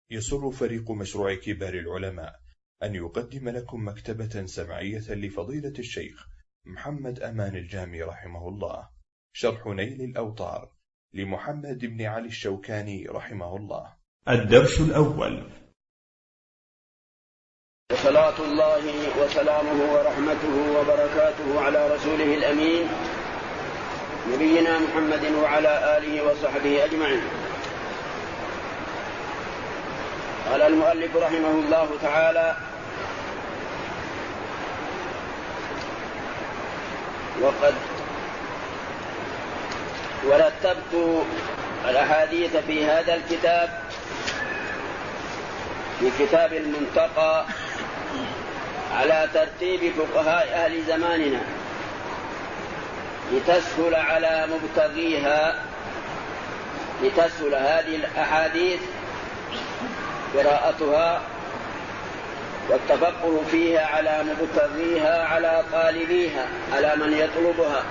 يسر فريق مشروع كبار العلماء أن يقدم لكم مكتبة سمعية لفضيلة الشيخ محمد أمان الجامي رحمه الله، شرح نيل الأوطار لمحمد بن علي الشوكاني رحمه الله. الدرس الأول. وصلاة الله وسلامه ورحمته وبركاته على رسوله الأمين نبينا محمد وعلى آله وصحبه أجمعين. قال المؤلف رحمه الله تعالى: وقد ورتبت الأحاديث في هذا الكتاب في كتاب المنتقى على ترتيب فقهاء أهل زماننا لتسهل على مبتغيها، لتسهل هذه الأحاديث قراءتها والتفقه فيها على مبتغيها، على طالبيها، على من يطلبها.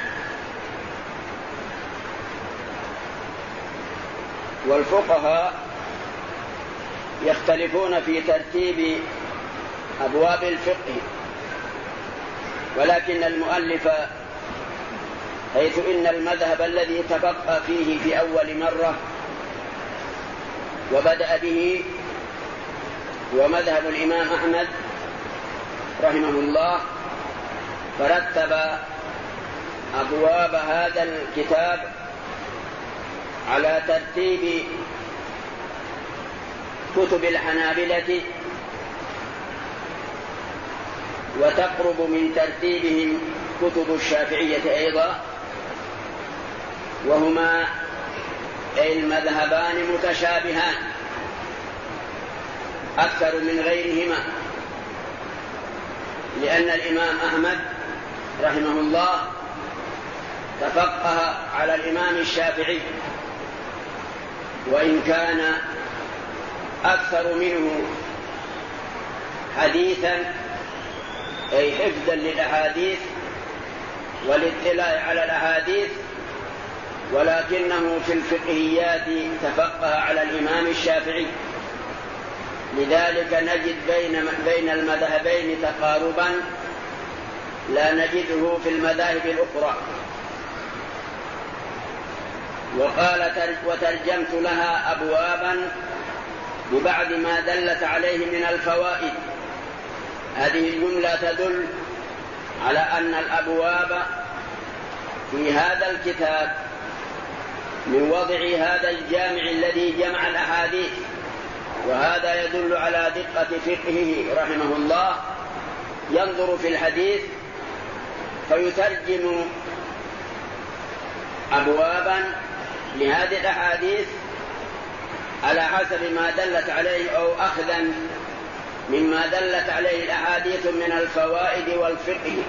والفقهاء يختلفون في ترتيب أبواب الفقه، ولكن المؤلف حيث إن المذهب الذي تفقه فيه في أول مرة وبدأ به هو مذهب الإمام أحمد رحمه الله، فرتب أبواب هذا الكتاب على ترتيب كتب الحنابلة، وتقرب من ترتيبهم كتب الشافعية أيضا، وهما المذهبان متشابهان أكثر من غيرهما، لأن الإمام أحمد رحمه الله تفقه على الإمام الشافعي، وإن كان أكثر منه حديثا أي حفظا للأحاديث والاطلاع على الأحاديث، ولكنه في الفقهيات تفقه على الإمام الشافعي. لذلك نجد بين المذهبين تقاربا لا نجده في المذاهب الأخرى. وقال: وترجمت لها أبوابا ببعض ما دلت عليه من الفوائد. هذه الجملة تدل على أن الأبواب في هذا الكتاب من وضع هذا الجامع الذي جمع الأحاديث، وهذا يدل على دقة فقهه رحمه الله. ينظر في الحديث فيترجم أبوابا لهذه الأحاديث على حسب ما دلت عليه، أو أخذا مما دلت عليه الأحاديث من الفوائد والفقه.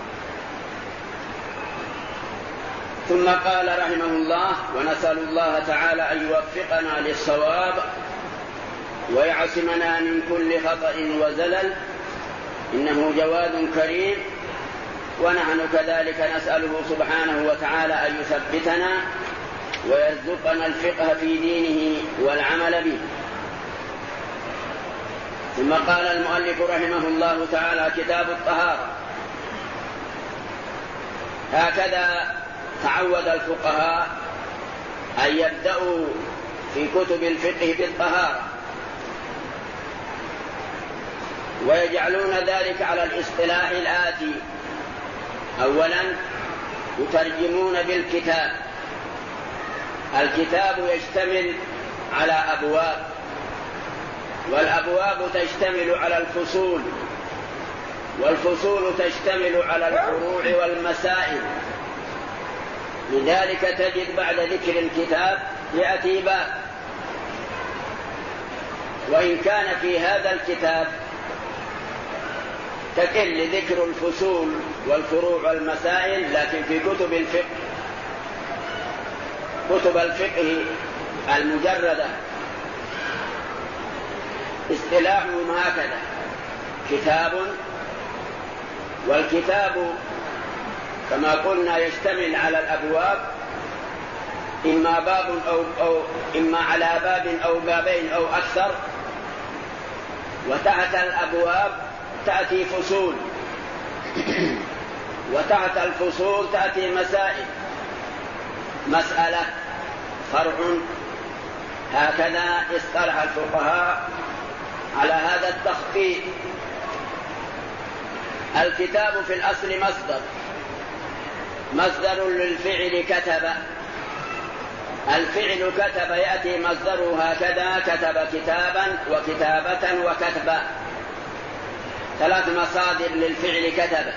ثم قال رحمه الله: ونسأل الله تعالى أن يوفقنا للصواب ويعصمنا من كل خطأ وزلل، إنه جواد كريم، ونحن كذلك نسأله سبحانه وتعالى أن يثبتنا ويرزقنا الفقه في دينه والعمل به. ثم قال المؤلف رحمه الله تعالى: كتاب الطهارة. هكذا تعود الفقهاء أن يبدأوا في كتب الفقه بالطهارة، ويجعلون ذلك على الاصطلاح الآتي: أولا يترجمون بالكتاب. الكتاب يشتمل على أبواب، والأبواب تشتمل على الفصول، والفصول تشتمل على الفروع والمسائل. لذلك تجد بعد ذكر الكتاب يأتي باب، وإن كان في هذا الكتاب تقل ذكر الفصول والفروع والمسائل، لكن في كتب الفقه، كتب الفقه المجردة اصطلاحهم هكذا: كتاب، والكتاب كما قلنا يشتمل على الأبواب، إما باب أو إما على باب أو بابين أو أكثر، وتحت الأبواب تأتي فصول، وتحت الفصول تأتي مسائل، مسألة فرع. هكذا اصطلح الفقهاء على هذا التخطيط. الكتاب في الأصل مصدر للفعل كتب. الفعل كتب يأتي مصدره هكذا: كتب كتابا وكتابة وكتبا، 3 مصادر للفعل كتب.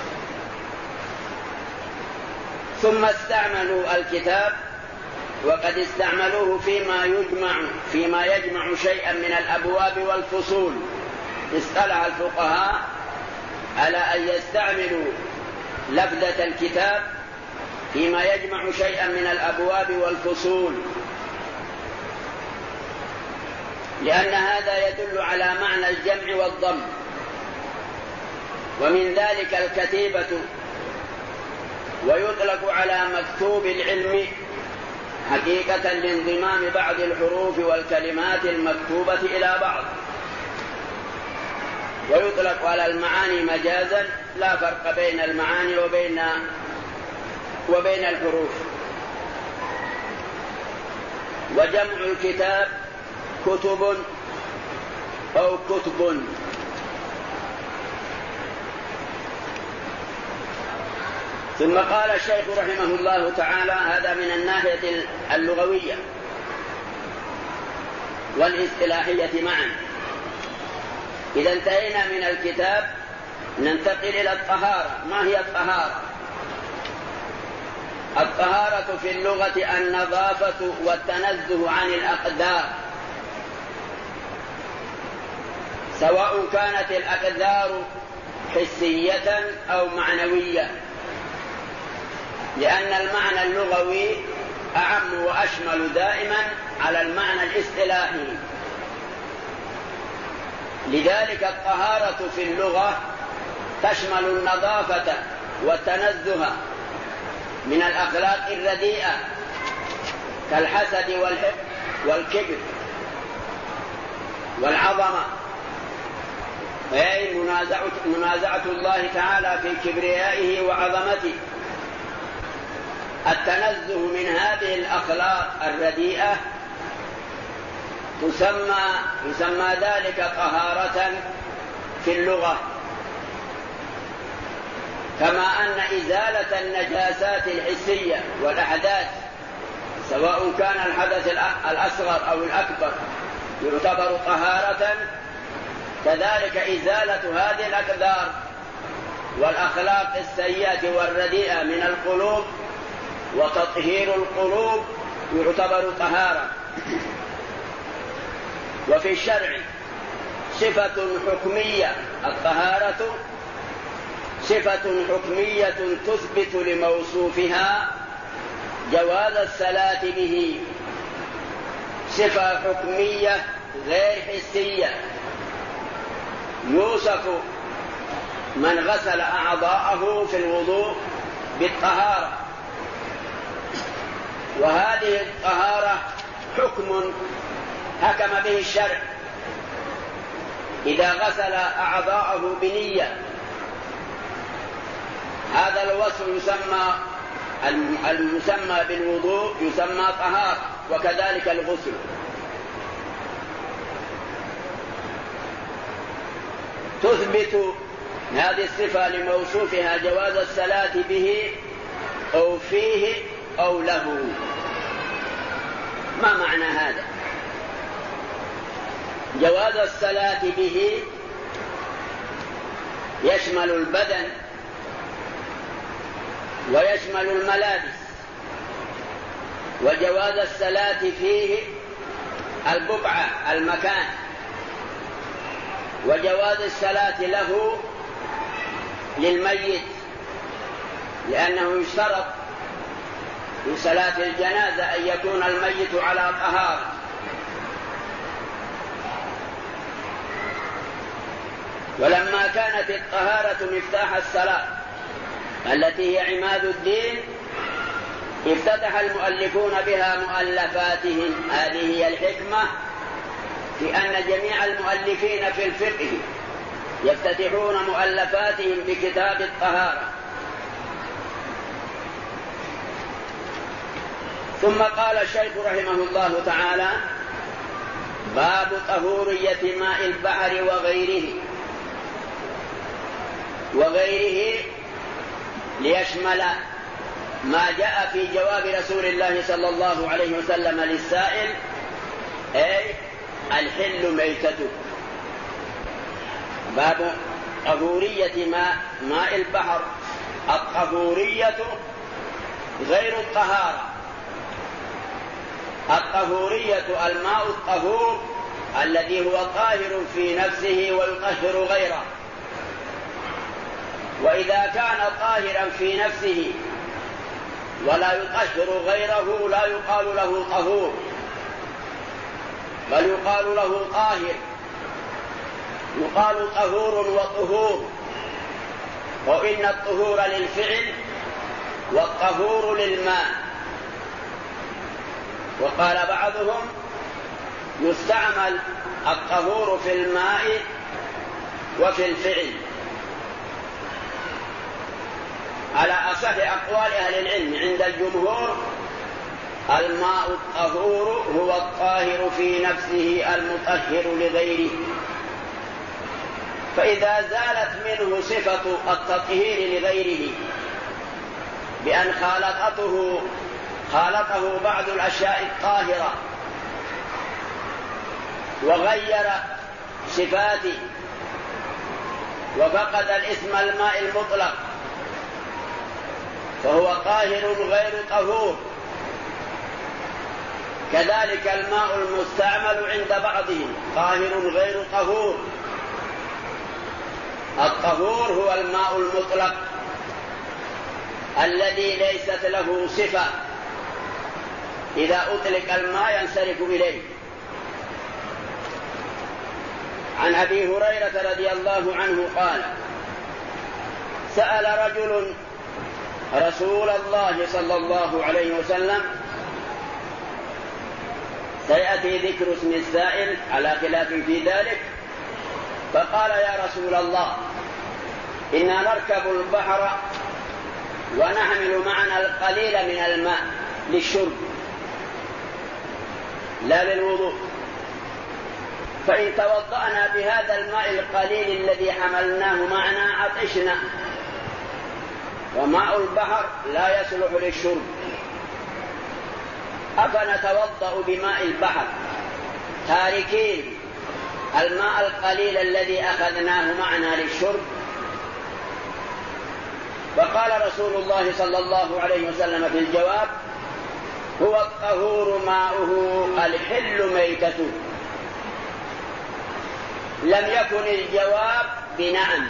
ثم استعملوا الكتاب، وقد استعملوه فيما يجمع شيئا من الأبواب والفصول. اصطلح الفقهاء على أن يستعملوا لفظة الكتاب فيما يجمع شيئا من الأبواب والفصول، لأن هذا يدل على معنى الجمع والضم. ومن ذلك الكتيبة، ويطلق على مكتوب العلم حقيقة لانضمام بعض الحروف والكلمات المكتوبة إلى بعض، ويطلق على المعاني مجازا، لا فرق بين المعاني وبين الحروف. وجمع الكتاب كتب أو كتب. ثم قال الشيخ رحمه الله تعالى: هذا من الناحية اللغوية والاصطلاحية معا. إذا انتهينا من الكتاب ننتقل إلى الطهارة. ما هي الطهارة؟ الطهارة في اللغة النظافة والتنزه عن الأقدار، سواء كانت الأقدار حسية أو معنوية، لأن المعنى اللغوي أعم وأشمل دائما على المعنى الاصطلاحي. لذلك الطهارة في اللغة تشمل النظافة والتنزه من الأخلاق الرديئة كالحسد والكبر والعظمة، أي منازعة الله تعالى في كبريائه وعظمته. التنزه من هذه الأخلاق الرديئة يسمى ذلك طهارة في اللغة. كما أن إزالة النجاسات الحسية والأحداث، سواء كان الحدث الأصغر أو الأكبر، يعتبر طهارة، كذلك إزالة هذه الأقدار والأخلاق السيئة والرديئة من القلوب وتطهير القلوب يعتبر طهارة. وفي الشرع صفة حكمية، الطهارة صفة حكمية تثبت لموصوفها جواز الصلاة به، صفة حكمية غير حسية، يوصف من غسل أعضاءه في الوضوء بالطهارة. وهذه الطهارة حكم حكم به الشرع إذا غسل أعضاءه بنية. هذا الوصف يسمى المسمى بالوضوء يسمى طهارة، وكذلك الغسل. تثبت هذه الصفة لموصوفها جواز الصلاة به أو فيه أو له. ما معنى هذا؟ جواز الصلاة به يشمل البدن ويشمل الملابس، وجواز الصلاة فيه البقعة المكان، وجواز الصلاة له للميت، لأنه يشترط في صلاة الجنازة أن يكون الميت على طهارة. ولما كانت الطهارة مفتاح الصلاة التي هي عماد الدين، افتتح المؤلفون بها مؤلفاتهم. هذه هي الحكمة في أن جميع المؤلفين في الفقه يفتتحون مؤلفاتهم بكتاب الطهارة. ثم قال الشيخ رحمه الله تعالى: باب طهورية ماء البحر وغيره ليشمل ما جاء في جواب رسول الله صلى الله عليه وسلم للسائل، أي الحل ميتته. باب طهورية ماء البحر. الطهورية غير الطهارة. الطهورية الماء الطهور الذي هو طاهر في نفسه ويطهر غيره. وإذا كان طاهرا في نفسه ولا يطهر غيره لا يقال له طهور، بل يقال له طاهر. يقال طهور وطهور، وإن الطهور للفعل والطهور للماء. وقال بعضهم: يستعمل الطهور في الماء وفي الفعل. على أصح أقوال أهل العلم عند الجمهور الماء الطهور هو الطاهر في نفسه المطهر لغيره. فإذا زالت منه صفة التطهير لغيره بأن خالطه بعض الأشياء الطاهرة وغير صفاته وفقد الاسم الماء المطلق فهو طاهر غير طهور. كذلك الماء المستعمل عند بعضهم طاهر غير طهور. الطهور هو الماء المطلق الذي ليست له صفة، إذا أطلق الماء ينصرف إليه. عن أبي هريرة رضي الله عنه قال: سأل رجل رسول الله صلى الله عليه وسلم، سيأتي ذكر اسم السائل على خلاف في ذلك، فقال: يا رسول الله، إنا نركب البحر ونحمل معنا القليل من الماء للشرب لا للوضوء، فإن توضأنا بهذا الماء القليل الذي حملناه معنا عطشنا، وماء البحر لا يصلح للشرب، أفنتوضأ بماء البحر تاركين الماء القليل الذي أخذناه معنا للشرب؟ فقال رسول الله صلى الله عليه وسلم في الجواب: هو الطهور ماؤه الحل ميتته. لم يكن الجواب بنعم،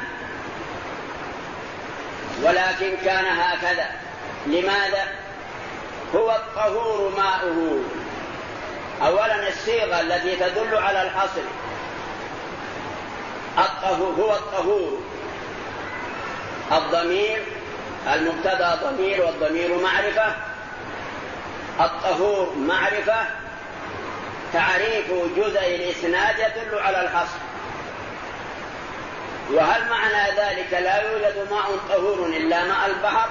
ولكن كان هكذا. لماذا؟ هو الطهور ماؤه. أولا الصيغة التي تدل على الحصر، هو الطهور. الضمير المبتدأ ضمير والضمير معرفة. الطهور معرفة. تعريف جزء الإسناد يدل على الحصر. وهل معنى ذلك لا يوجد ماء طهور إلا ماء البحر؟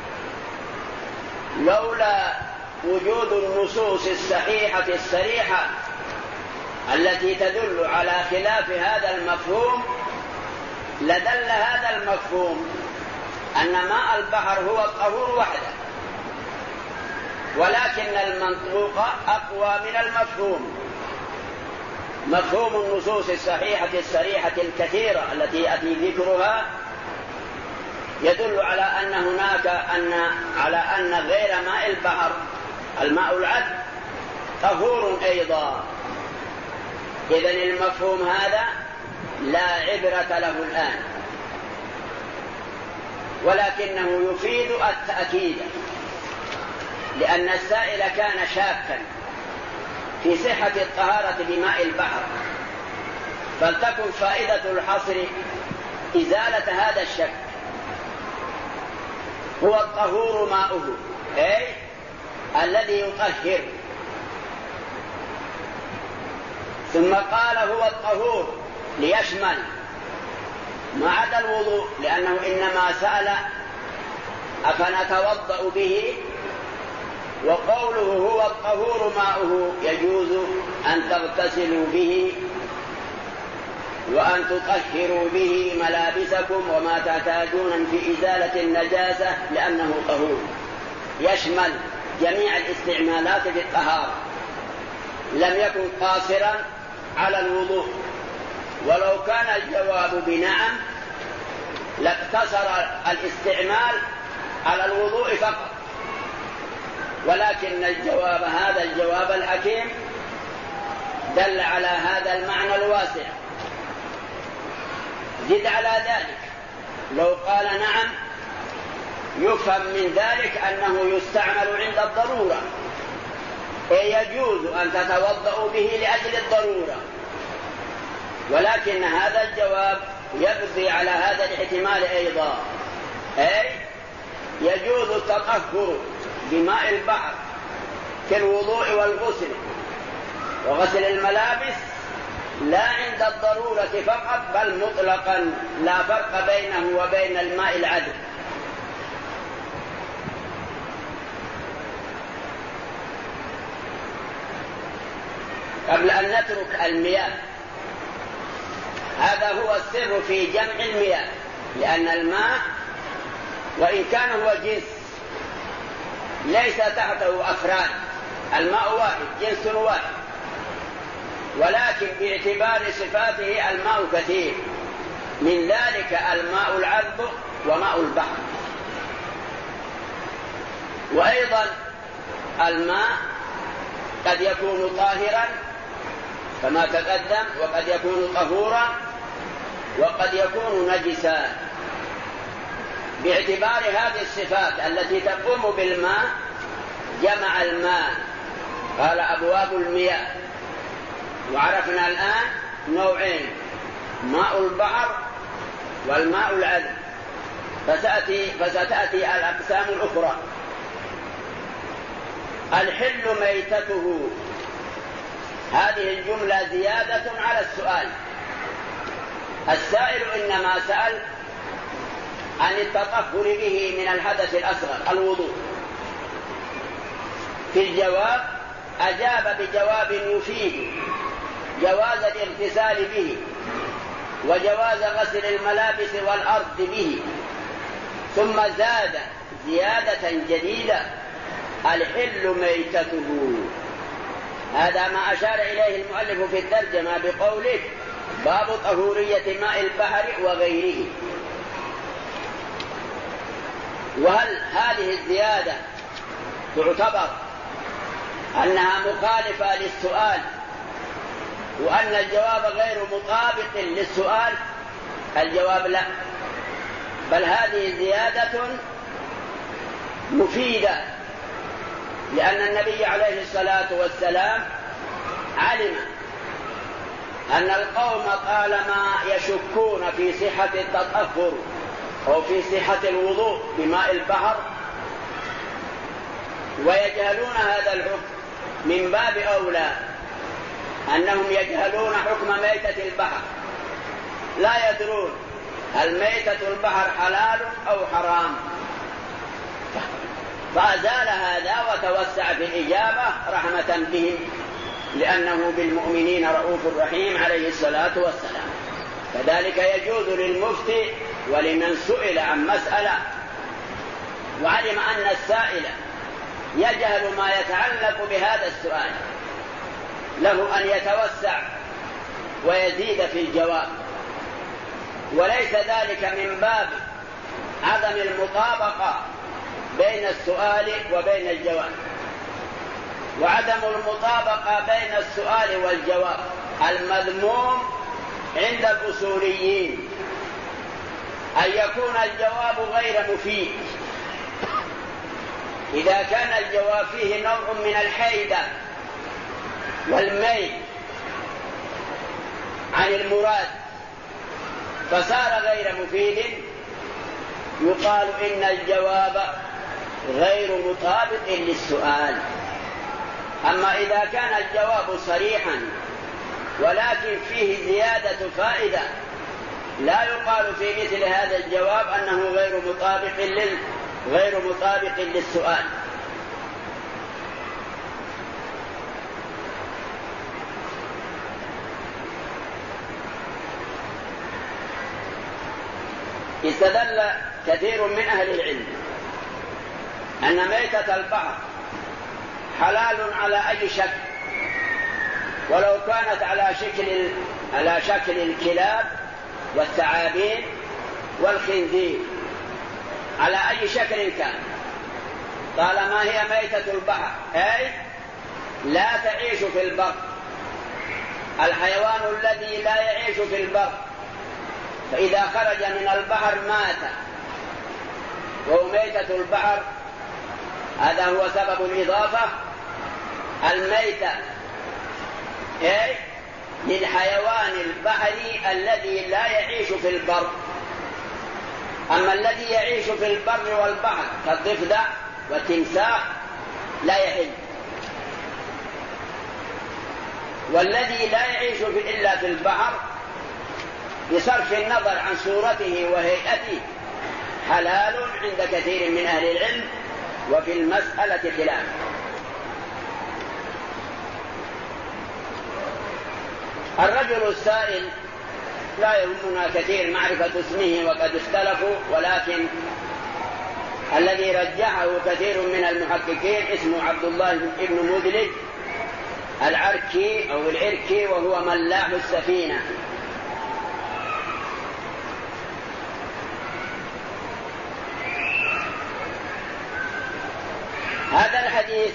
لولا وجود النصوص الصحيحة الصريحة التي تدل على خلاف هذا المفهوم لدل هذا المفهوم أن ماء البحر هو الطهور وحده، ولكن المنطوق أقوى من المفهوم. مفهوم النصوص الصحيحة الصريحة الكثيرة التي يأتي ذكرها يدل على أن غير ماء البحر الماء العذب طهور أيضا. إذن المفهوم هذا لا عبرة له الآن، ولكنه يفيد التأكيد، لأن السائل كان شاكا في صحة الطهارة بماء البحر، فلتكن فائدة الحصر إزالة هذا الشك. هو الطهور ماؤه، أي الذي يطهر. ثم قال هو الطهور ليشمل ما عدا الوضوء، لأنه إنما سأل أفنتوضأ به، وقوله هو الطهور ماؤه يجوز أن تغتسلوا به وأن تطهروا به ملابسكم وما تحتاجون في إزالة النجاسة لأنه طهور، يشمل جميع الاستعمالات في الطهارة، لم يكن قاصرا على الوضوء. ولو كان الجواب بنعم لاقتصر الاستعمال على الوضوء فقط، ولكن الجواب هذا الجواب الحكيم دل على هذا المعنى الواسع. زد على ذلك لو قال نعم يفهم من ذلك أنه يستعمل عند الضرورة، أي يجوز أن تتوضأوا به لأجل الضرورة، ولكن هذا الجواب يقضي على هذا الاحتمال أيضا، أي يجوز التطهر بماء البحر كالوضوء والغسل وغسل الملابس لا عند الضرورة فقط بل مطلقا، لا فرق بينه وبين الماء العذب. قبل أن نترك المياه، هذا هو السر في جمع المياه، لأن الماء وإن كان هو جنس ليس تحته أفراد، الماء واحد جنس واحد، ولكن باعتبار صفاته الماء كثير، من ذلك الماء العذب وماء البحر. وأيضا الماء قد يكون طاهرا كما تقدم، وقد يكون طهورا، وقد يكون نجسا. باعتبار هذه الصفات التي تقوم بالماء جمع الماء، قال أبواب المياه. وعرفنا الآن نوعين، ماء البحر والماء العذب، فستأتي الأقسام الأخرى. الحل ميتته، هذه الجملة زيادة على السؤال. السائل إنما سأل عن التطهر به من الحدث الأصغر الوضوء، في الجواب أجاب بجواب يفيد جواز الاغتسال به وجواز غسل الملابس والأرض به، ثم زاد زيادة جديدة الحل ميتته. هذا ما أشار إليه المؤلف في الترجمة بقوله باب طهورية ماء البحر وغيره. وهل هذه الزيادة تعتبر أنها مخالفة للسؤال وأن الجواب غير مطابق للسؤال؟ الجواب لا، بل هذه زيادة مفيدة، لأن النبي عليه الصلاة والسلام علم أن القوم طالما يشكون في صحة التطهر أو في صحة الوضوء بماء البحر ويجهلون هذا الحكم، من باب أولى أنهم يجهلون حكم ميتة البحر، لا يدرون هل ميتة البحر حلال أو حرام، فأزال هذا وتوسع في الإجابة رحمة بهم، لأنه بالمؤمنين رؤوف رحيم عليه الصلاة والسلام. كذلك يجوز للمفتي ولمن سئل عن مسألة وعلم أن السائل يجهل ما يتعلق بهذا السؤال له أن يتوسع ويزيد في الجواب، وليس ذلك من باب عدم المطابقة بين السؤال وبين الجواب. وعدم المطابقة بين السؤال والجواب المذموم عند الأصوليين أن يكون الجواب غير مفيد. إذا كان الجواب فيه نوع من الحيدة والميل عن المراد فصار غير مفيد، يقال إن الجواب غير مطابق للسؤال. أما إذا كان الجواب صريحا ولكن فيه زيادة فائدة لا يقال في مثل هذا الجواب أنه غير مطابق للسؤال. استدل كثير من أهل العلم أن ميتة البحر حلال على أي شكل، ولو كانت على شكل الكلاب والثعابين والخنزير، على أي شكل كان، طالما هي ميتة البحر أي لا تعيش في البر. الحيوان الذي لا يعيش في البر فإذا خرج من البحر مات، وهو ميتة البحر، هذا هو سبب الإضافة. الميتة أي للحيوان البحري الذي لا يعيش في البر. أما الذي يعيش في البر والبحر كالضفدع والتمساح لا يحل، والذي لا يعيش إلا في البحر بصرف النظر عن صورته وهيئته حلال عند كثير من أهل العلم، وفي المسألة خلاف. الرجل السائل لا يهمنا كثير معرفة اسمه وقد اختلفوا، ولكن الذي رجحه كثير من المحققين اسمه عبد الله بن مدلج العركي أو العركي، وهو ملاح السفينة. هذا الحديث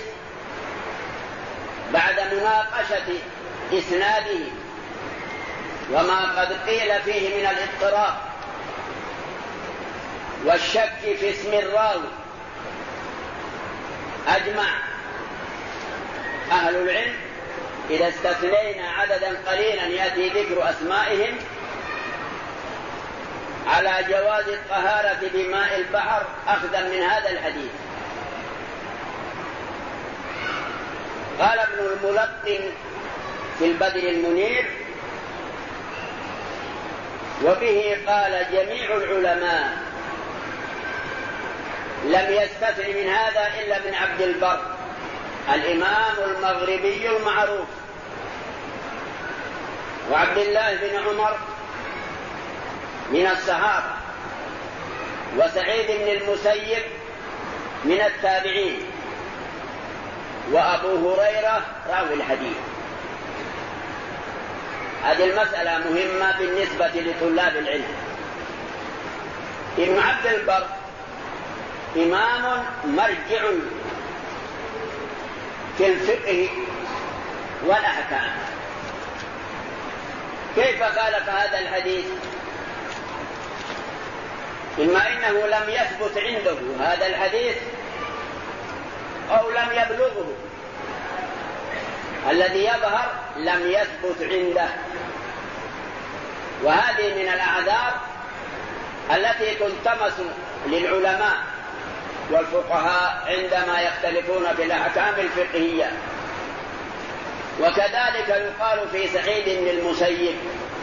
بعد مناقشة إسناده وما قد قيل فيه من الاضطراب والشك في اسم الراوي، أجمع أهل العلم إذا استثنينا عددا قليلا يأتي ذكر أسمائهم على جواز الطهارة بماء البحر أخذا من هذا الحديث. قال ابن الملقن في البدر المنير: وبه قال جميع العلماء، لم يستثن من هذا إلا ابن عبد البر الإمام المغربي المعروف، وعبد الله بن عمر من الصحابة، وسعيد بن المسيب من التابعين، وأبو هريرة راوي الحديث. هذه المسألة مهمة بالنسبة لطلاب العلم. ابن عبد البر إمام مرجع في الفقه والأحكام. كيف خالف هذا الحديث؟ إما إنه لم يثبت عنده هذا الحديث أو لم يبلغه. الذي يظهر لم يثبت عنده، وهذه من الأعذار التي تلتمس للعلماء والفقهاء عندما يختلفون في الأحكام الفقهية. وكذلك يقال في سعيد بن المسيب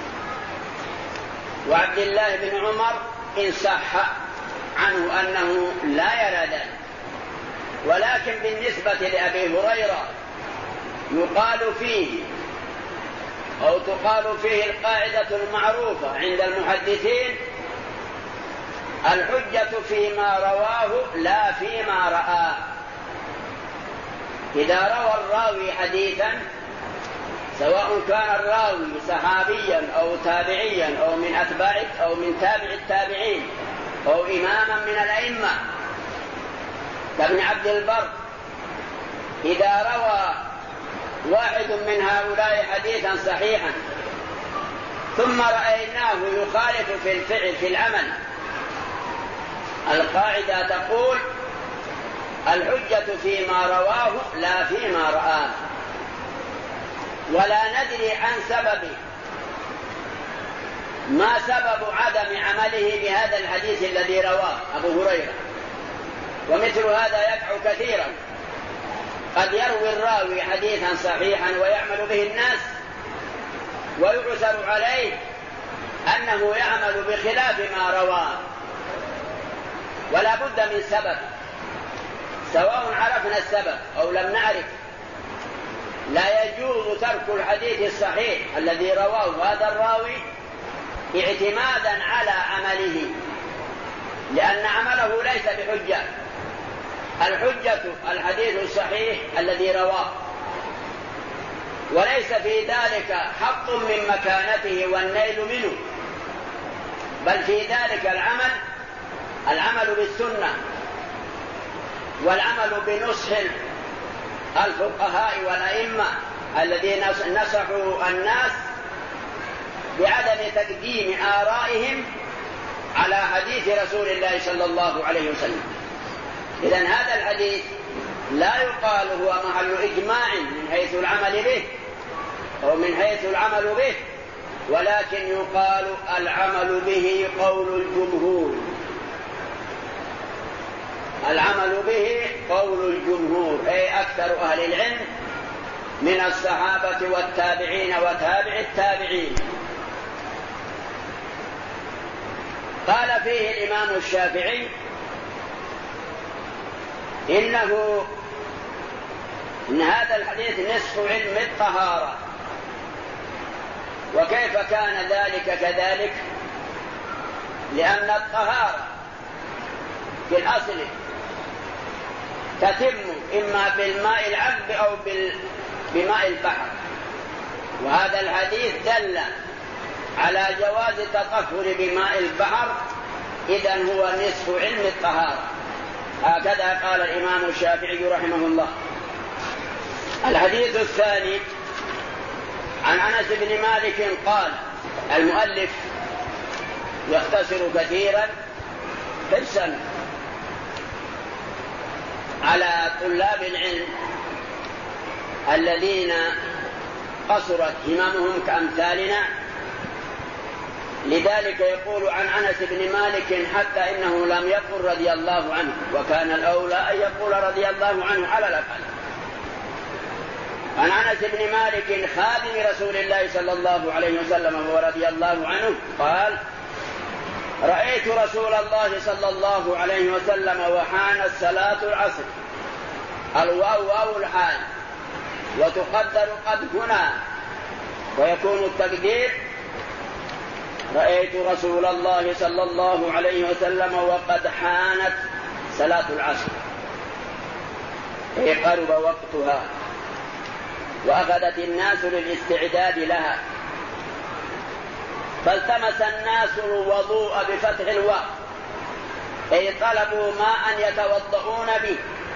وعبد الله بن عمر إن صح عنه أنه لا يرى ذلك. ولكن بالنسبة لأبي هريرة يقال فيه أو تقال فيه القاعدة المعروفة عند المحدثين: الحجة فيما رواه لا فيما رآه. إذا روى الراوي حديثا، سواء كان الراوي صحابيا أو تابعيا أو من أتباع أو من تابع التابعين أو إماما من الأئمة كابن عبد البر، إذا روى واحد من هؤلاء حديثا صحيحا ثم رأيناه يخالف في الفعل في العمل، القاعدة تقول: الحجة فيما رواه لا فيما رآه. ولا ندري عن سبب ما سبب عدم عمله بهذا الحديث الذي رواه أبو هريرة. ومثل هذا يقع كثيرا، قد يروي الراوي حديثا صحيحا ويعمل به الناس، ويعثر عليه أنه يعمل بخلاف ما رواه، ولا بد من سبب، سواء عرفنا السبب أو لم نعرف. لا يجوز ترك الحديث الصحيح الذي رواه هذا الراوي اعتمادا على عمله، لأن عمله ليس بحجة. الحجة الحديث الصحيح الذي رواه، وليس في ذلك حق من مكانته والنيل منه، بل في ذلك العمل بالسنة، والعمل بنصح الفقهاء والأئمة الذين نصحوا الناس بعدم تقديم آرائهم على حديث رسول الله صلى الله عليه وسلم. إذن هذا الحديث لا يقال هو محل إجماع من حيث العمل به أو من حيث العمل به، ولكن يقال العمل به قول الجمهور. العمل به قول الجمهور، أي أكثر أهل العلم من الصحابة والتابعين وتابع التابعين. قال فيه الإمام الشافعي إن هذا الحديث نصف علم الطهارة. وكيف كان ذلك كذلك؟ لأن الطهارة في الأصل تتم إما بالماء العذب أو بماء البحر، وهذا الحديث دل على جواز التطهر بماء البحر، إذن هو نصف علم الطهارة. هكذا قال الإمام الشافعي رحمه الله. الحديث الثاني عن أنس بن مالك قال، المؤلف يختصر كثيرا حرصا على طلاب العلم الذين قصرت هممهم كأمثالنا، لذلك يقول عن أنس بن مالك حتى إنه لم يقل رضي الله عنه، وكان الأولى أن يقول رضي الله عنه على الأقل. عن أنس بن مالك خادم رسول الله صلى الله عليه وسلم ورضي الله عنه قال: رأيت رسول الله صلى الله عليه وسلم وحانت صلاة العصر. الواو واو الحال، وتقدر قد هنا، ويكون التقدير رأيت رسول الله صلى الله عليه وسلم وقد حانت صلاة العصر، أي قرب وقتها، وأخذت الناس للاستعداد لها، فالتمس الناس الوضوء بفتح الواو، أي طلبوا ماء يتوضؤون به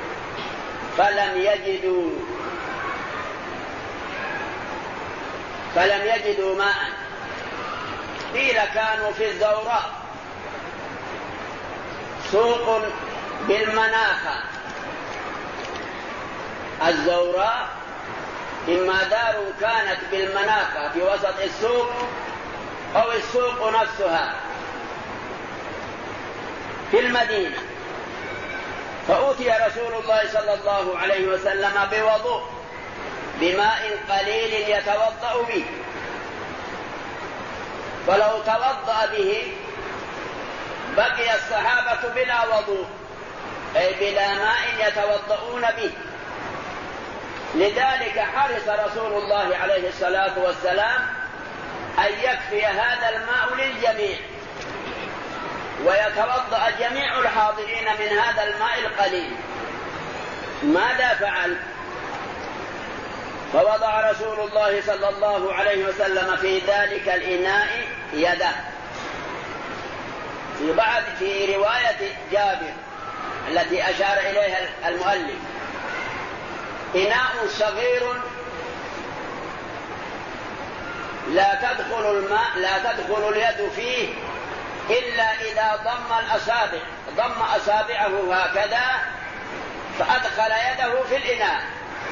فلم يجدوا ماء. قيل كانوا في الزوراء، سوق بالمناخة. الزوراء إما دار كانت بالمناخة في وسط السوق، أو السوق نفسها في المدينة. فأوتي رسول الله صلى الله عليه وسلم بوضوء بماء قليل يتوضأ به، فلو توضأ به بقي الصحابة بلا وضوء، أي بلا ماء يتوضؤون به. لذلك حرص رسول الله عليه الصلاة والسلام أن يكفي هذا الماء للجميع، ويتوضأ جميع الحاضرين من هذا الماء القليل. ماذا فعل؟ فوضع رسول الله صلى الله عليه وسلم في ذلك الإناء يده. في رواية جابر التي أشار إليها المؤلف، إناء صغير لا تدخل اليد فيه إلا إذا ضم أصابعه هكذا فأدخل يده في الإناء.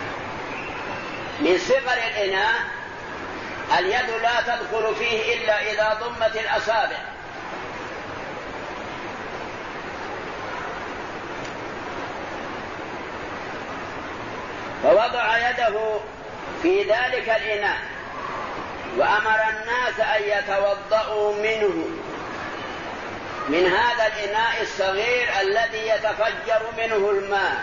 من صغر الإناء اليد لا تدخل فيه إلا إذا ضمت الأصابع. يده في ذلك الإناء وأمر الناس أن يتوضأوا منه، من هذا الإناء الصغير الذي يتفجر منه الماء.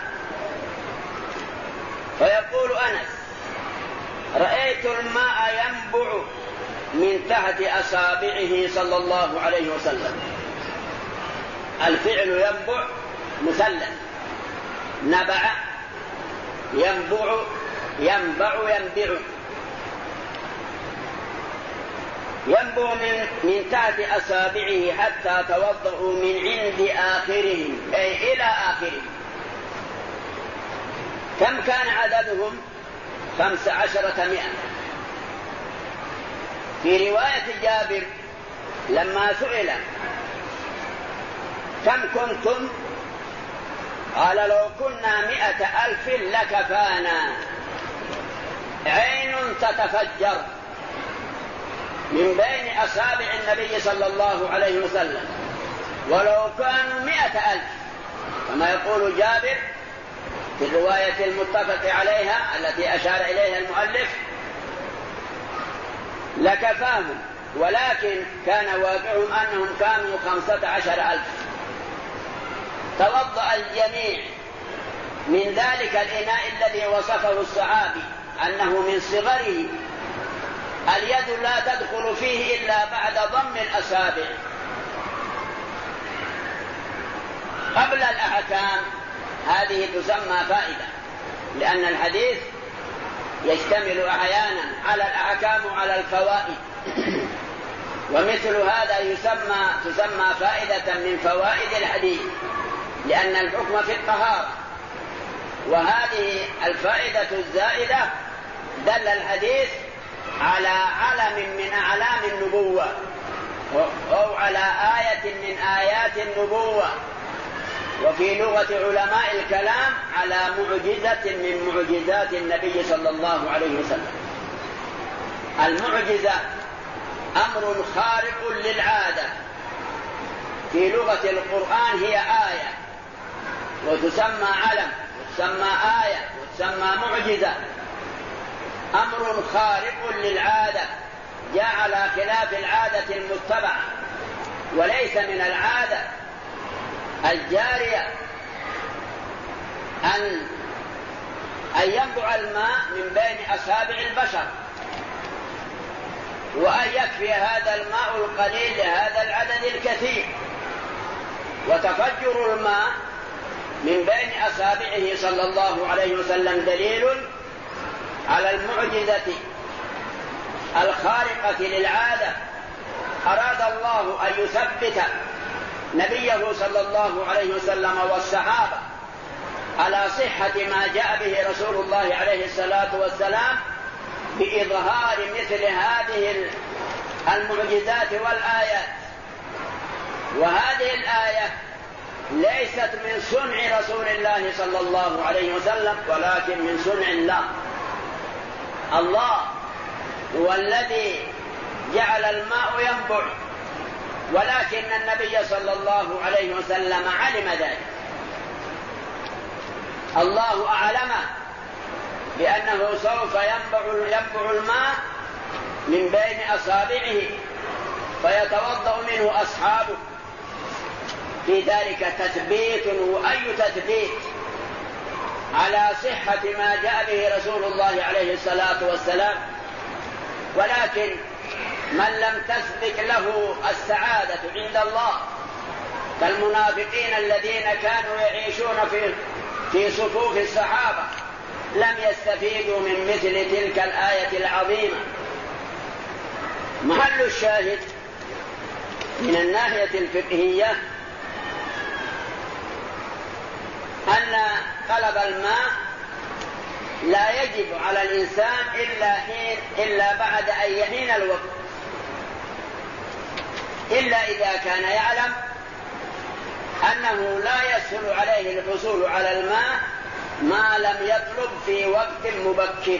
فيقول أنس: رأيت الماء ينبع من تحت أصابعه صلى الله عليه وسلم. الفعل ينبع مثلث، نبع ينبع، ينبع ينبع، ينبع من تحت أصابعه حتى توضأوا من عند آخرهم، أي إلى آخرهم. كم كان عددهم؟ 1500. في رواية جابر لما سئل: كم كنتم؟ قال: لو كنا 100,000 لكفانا. عين تتفجر من بين أصابع النبي صلى الله عليه وسلم، ولو كانوا 100,000 كما يقول جابر في الرواية المتفق عليها التي أشار إليها المؤلف لكفاهم، ولكن كان واقعهم أنهم كانوا 15,000. توضأ الجميع من ذلك الإناء الذي وصفه الصحابي أنه من صغره اليد لا تدخل فيه إلا بعد ضم الأصابع. قبل الأحكام هذه تسمى فائدة، لأن الحديث يشتمل أحيانا على الأحكام وعلى الفوائد، ومثل هذا تسمى فائدة من فوائد الحديث، لأن الحكم في الطهارة. وهذه الفائدة الزائدة دل الحديث على علم من أعلام النبوة أو على آية من آيات النبوة، وفي لغة علماء الكلام على معجزة من معجزات النبي صلى الله عليه وسلم. المعجزة أمر خارق للعادة، في لغة القرآن هي آية، وتسمى علم، وتسمى آية، وتسمى معجزة. أمر خارق للعادة جاء على خلاف العادة المتبعة، وليس من العادة الجارية أن ينبع الماء من بين أصابع البشر، وأن يكفي هذا الماء القليل لهذا العدد الكثير. وتفجر الماء من بين أصابعه صلى الله عليه وسلم دليل على المعجزة الخارقة للعادة. أراد الله أن يثبت نبيه صلى الله عليه وسلم والصحابة على صحة ما جاء به رسول الله عليه الصلاة والسلام بإظهار مثل هذه المعجزات والآيات. وهذه الآية ليست من صنع رسول الله صلى الله عليه وسلم، ولكن من صنع الله. الله هو الذي جعل الماء ينبع، ولكن النبي صلى الله عليه وسلم علم ذلك. الله أعلمه بأنه سوف ينبع الماء من بين أصابعه فيتوضأ منه أصحابه. في ذلك تثبيت، وأي تثبيت على صحة ما جاء به رسول الله عليه الصلاة والسلام. ولكن من لم تسبق له السعادة عند الله كالمنافقين الذين كانوا يعيشون في صفوف الصحابة لم يستفيدوا من مثل تلك الآية العظيمة. محل الشاهد من الناحية الفقهية أن طلب الماء لا يجب على الإنسان إلا بعد أن يحين الوقت، إلا إذا كان يعلم أنه لا يسهل عليه الحصول على الماء ما لم يطلب في وقت مبكر،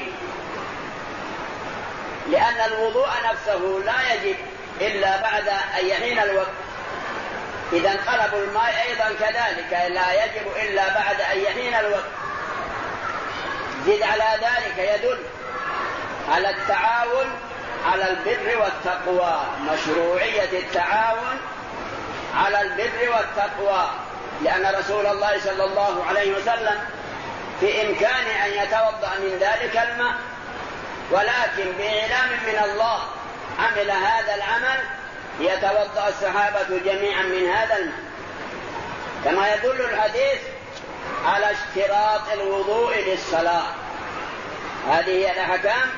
لأن الوضوء نفسه لا يجب إلا بعد أن يحين الوقت. إذا طلب الماء أيضا كذلك لا يجب إلا بعد أن يحين الوقت. زد على ذلك يدل على التعاون على البر والتقوى، مشروعية التعاون على البر والتقوى، لأن رسول الله صلى الله عليه وسلم في إمكانه أن يتوضأ من ذلك الماء، ولكن بإعلام من الله عمل هذا العمل يتوضأ الصحابة جميعا من هذا الماء. كما يدل الحديث على اشتراط الوضوء للصلاة. هذه هي الأحكام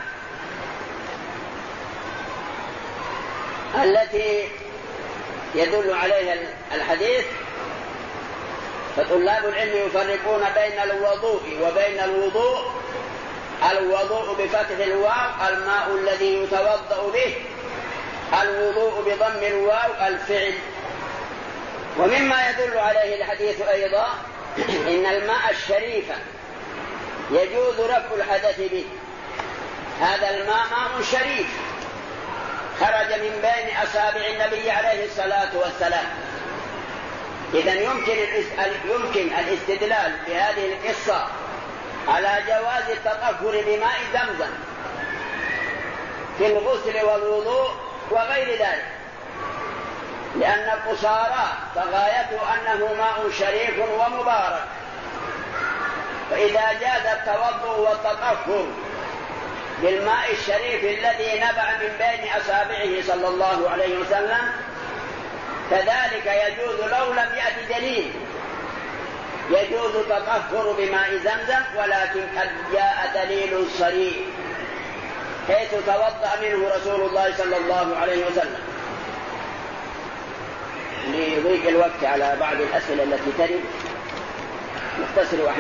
التي يدل عليها الحديث. فطلاب العلم يفرقون بين الوضوء وبين الوضوء. الوضوء بفتح الواو الماء الذي يتوضأ به، الوضوء بضم الواو الفعل. ومما يدل عليه الحديث أيضا إن الماء الشريف يجوز رفع الحدث به. هذا الماء ماء شريف خرج من بين أصابع النبي عليه الصلاة والسلام. إذن يمكن الاستدلال بهذه القصة على جواز التطهر بماء زمزم في الغسل والوضوء وغير ذلك، لأن القصارى فغايته أنه ماء شريف ومبارك. فإذا جاز التوضؤ والتطهر بالماء الشريف الذي نبع من بين أصابعه صلى الله عليه وسلم، كذلك يجوز لو لم يأتي دليل، يجوز التطهر بماء زمزم، ولكن قد جاء دليل صريح حيث توضأ منه رسول الله صلى الله عليه وسلم. ليضيق الوقت على بعض الأسئلة التي ترد نختصر